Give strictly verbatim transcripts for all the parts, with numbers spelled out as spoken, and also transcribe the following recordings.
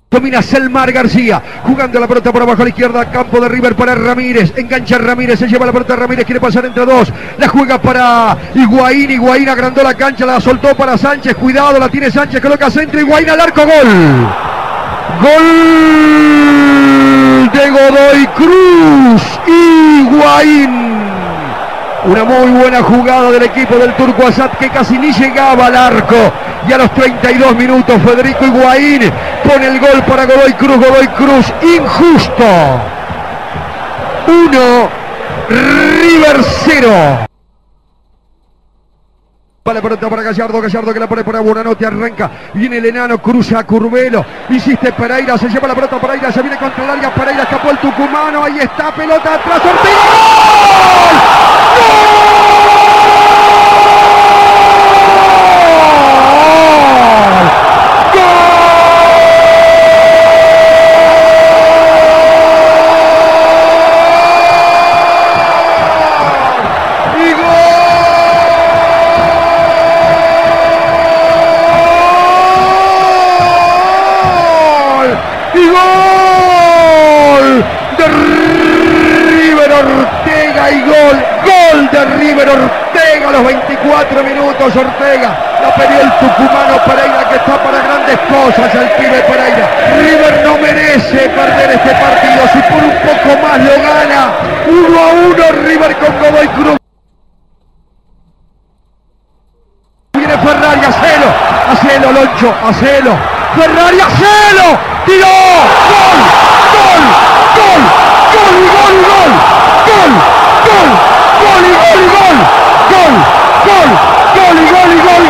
Domina Selmar García, jugando la pelota por abajo a la izquierda, campo de River para Ramírez, engancha Ramírez, se lleva la pelota Ramírez, quiere pasar entre dos, la juega para Higuaín, Higuaín agrandó la cancha, la soltó para Sánchez, cuidado, la tiene Sánchez, coloca centro, Higuaín al arco, gol. Gol de Godoy Cruz, Higuaín. Una muy buena jugada del equipo del Turco Asad que casi ni llegaba al arco. Y a los treinta y dos minutos Federico Higuaín pone el gol para Godoy Cruz. Godoy Cruz injusto. uno, River cero. Va la pelota para Gallardo, Gallardo que la pone para Buonanotte, arranca, viene el enano, cruza a Curvelo, insiste Pereira, se lleva la pelota Pereira, se viene contra el área, Pereira escapó el tucumano, ahí está, pelota atrás, Ortega, ¡gol! Ortega y gol, gol de River Ortega a los veinticuatro minutos. Ortega la perdió el tucumano Pereira, que está para grandes cosas el pibe Pereira. River no merece perder este partido, si por un poco más lo gana. Uno a uno River con Godoy Cruz. Viene Ferrari, hacelo, hacelo Loncho, hacelo, Ferrari, hacelo, tiró, gol, gol, gol, gol, gol, gol. Gol, gol, gol y gol y gol, gol, gol, gol y gol y gol,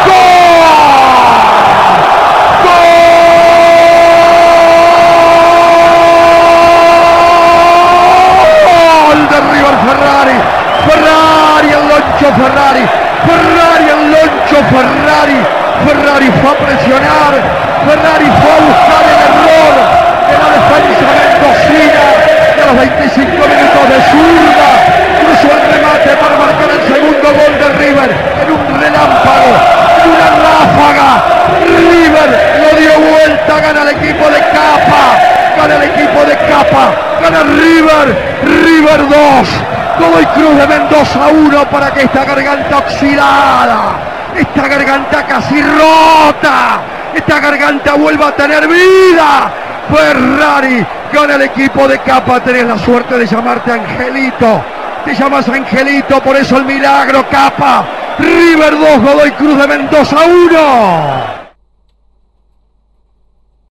gol, gol de River Ferrari, Ferrari el Loncho Ferrari, Ferrari el Loncho Ferrari, Ferrari fue a presionar, Ferrari fue a buscar el error de la defensa mendocina. A los veinticinco minutos de zurda, cruzó el remate para marcar el segundo gol de River, en un relámpago, en una ráfaga. River lo dio vuelta, gana el equipo de Capa, gana el equipo de Capa, gana River, River dos, Godoy Cruz de Mendoza uno, para que esta garganta oxidada, esta garganta casi rota, esta garganta vuelva a tener vida. Ferrari gana el equipo de Capa. Tenés la suerte de llamarte Angelito, te llamas Angelito, por eso el milagro. Capa, River dos, Godoy Cruz de Mendoza uno.